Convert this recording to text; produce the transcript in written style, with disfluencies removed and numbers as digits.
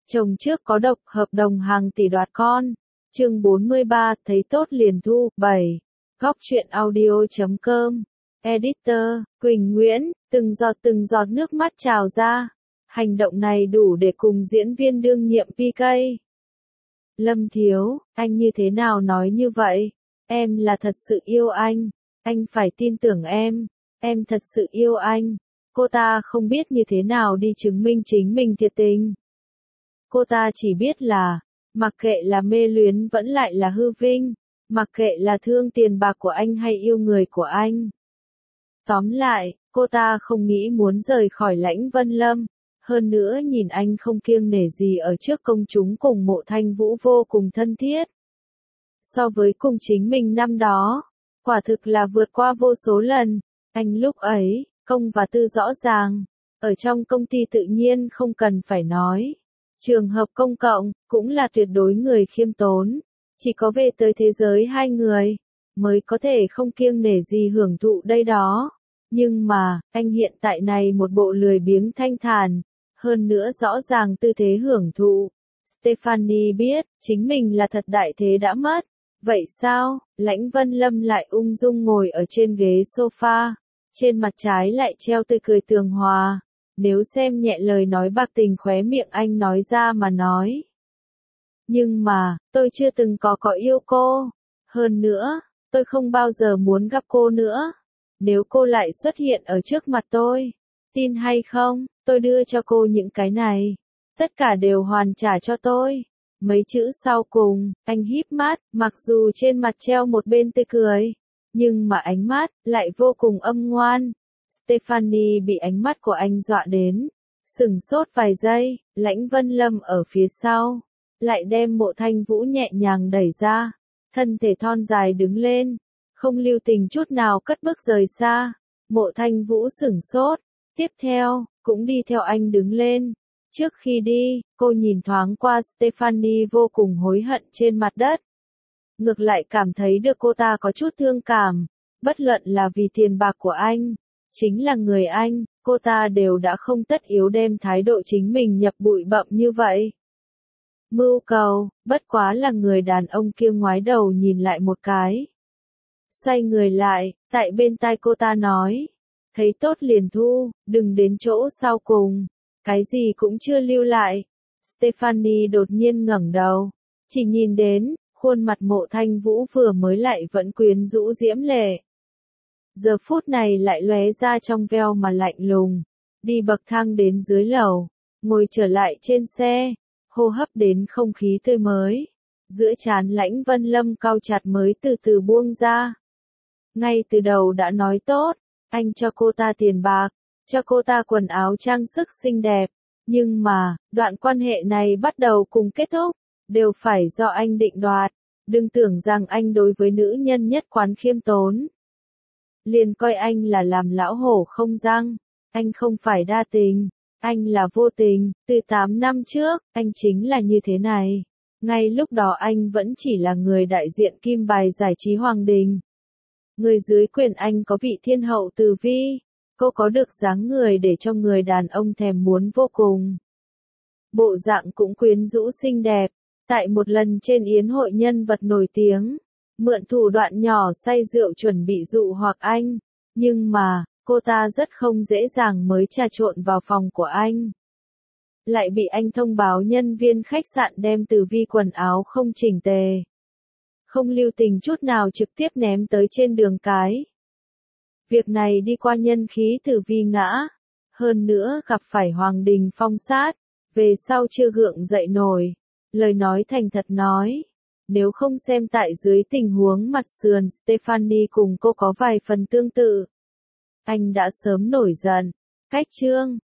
Chồng trước có độc, hợp đồng hàng tỷ đoạt con. Chương 43, thấy tốt liền thu. 7. Góc truyện audio.com. Editor, Quỳnh Nguyễn, từng giọt nước mắt trào ra. Hành động này đủ để cùng diễn viên đương nhiệm PK. Lâm Thiếu, anh như thế nào nói như vậy? Em là thật sự yêu anh phải tin tưởng em thật sự yêu anh. Cô ta không biết như thế nào đi chứng minh chính mình thiệt tình. Cô ta chỉ biết là, mặc kệ là mê luyến vẫn lại là hư vinh, mặc kệ là thương tiền bạc của anh hay yêu người của anh. Tóm lại, cô ta không nghĩ muốn rời khỏi Lãnh Vân Lâm, hơn nữa nhìn anh không kiêng nể gì ở trước công chúng cùng Mộ Thanh Vũ vô cùng thân thiết. So với cùng chính mình năm đó, quả thực là vượt qua vô số lần, anh lúc ấy, công và tư rõ ràng, ở trong công ty tự nhiên không cần phải nói. Trường hợp công cộng, cũng là tuyệt đối người khiêm tốn, chỉ có về tới thế giới hai người, mới có thể không kiêng nể gì hưởng thụ đây đó. Nhưng mà, anh hiện tại này một bộ lười biếng thanh thản, hơn nữa rõ ràng tư thế hưởng thụ. Stephanie biết, chính mình là thật đại thế đã mất. Vậy sao? Lãnh Vân Lâm lại ung dung ngồi ở trên ghế sofa, trên mặt trái lại treo tươi cười tường hòa. Nếu xem nhẹ lời nói bạc tình khóe miệng anh nói ra mà nói. Nhưng mà, tôi chưa từng có yêu cô. Hơn nữa, tôi không bao giờ muốn gặp cô nữa. Nếu cô lại xuất hiện ở trước mặt tôi, tin hay không, tôi đưa cho cô những cái này. Tất cả đều hoàn trả cho tôi. Mấy chữ sau cùng, anh híp mắt, mặc dù trên mặt treo một bên tươi cười, nhưng mà ánh mắt lại vô cùng âm ngoan. Stephanie bị ánh mắt của anh dọa đến, sửng sốt vài giây. Lãnh Vân Lâm ở phía sau, lại đem Mộ Thanh Vũ nhẹ nhàng đẩy ra, thân thể thon dài đứng lên, không lưu tình chút nào cất bước rời xa. Mộ Thanh Vũ sửng sốt, tiếp theo, cũng đi theo anh đứng lên. Trước khi đi, cô nhìn thoáng qua Stephanie vô cùng hối hận trên mặt đất. Ngược lại cảm thấy được cô ta có chút thương cảm, bất luận là vì tiền bạc của anh, chính là người anh, cô ta đều đã không tất yếu đem thái độ chính mình nhập bụi bặm như vậy. Mưu cầu, bất quá là người đàn ông kia ngoái đầu nhìn lại một cái. Xoay người lại, tại bên tai cô ta nói, thấy tốt liền thu, đừng đến chỗ sau cùng, cái gì cũng chưa lưu lại. Stephanie đột nhiên ngẩng đầu, chỉ nhìn đến, khuôn mặt Mộ Thanh Vũ vừa mới lại vẫn quyến rũ diễm lệ. Giờ phút này lại lóe ra trong veo mà lạnh lùng, đi bậc thang đến dưới lầu, ngồi trở lại trên xe, hô hấp đến không khí tươi mới, giữa trán Lãnh Vân Lâm cau chặt mới từ từ buông ra. Ngay từ đầu đã nói tốt, anh cho cô ta tiền bạc, cho cô ta quần áo trang sức xinh đẹp, nhưng mà, đoạn quan hệ này bắt đầu cùng kết thúc, đều phải do anh định đoạt, đừng tưởng rằng anh đối với nữ nhân nhất quán khiêm tốn. Liền coi anh là làm lão hổ không răng, anh không phải đa tình, anh là vô tình, từ 8 năm trước, anh chính là như thế này. Ngay lúc đó anh vẫn chỉ là người đại diện kim bài giải trí Hoàng Đình. Người dưới quyền anh có vị thiên hậu Từ Vi, cô có được dáng người để cho người đàn ông thèm muốn vô cùng. Bộ dạng cũng quyến rũ xinh đẹp, tại một lần trên yến hội nhân vật nổi tiếng, mượn thủ đoạn nhỏ say rượu chuẩn bị dụ hoặc anh, nhưng mà, cô ta rất không dễ dàng mới trà trộn vào phòng của anh. Lại bị anh thông báo nhân viên khách sạn đem Từ Vi quần áo không chỉnh tề, không lưu tình chút nào trực tiếp ném tới trên đường cái. Việc này đi qua nhân khí Từ Vi ngã, hơn nữa gặp phải Hoàng Đình phong sát, về sau chưa gượng dậy nổi. Lời nói thành thật nói, nếu không xem tại dưới tình huống mặt sườn Stephanie cùng cô có vài phần tương tự, anh đã sớm nổi giận. Cách chương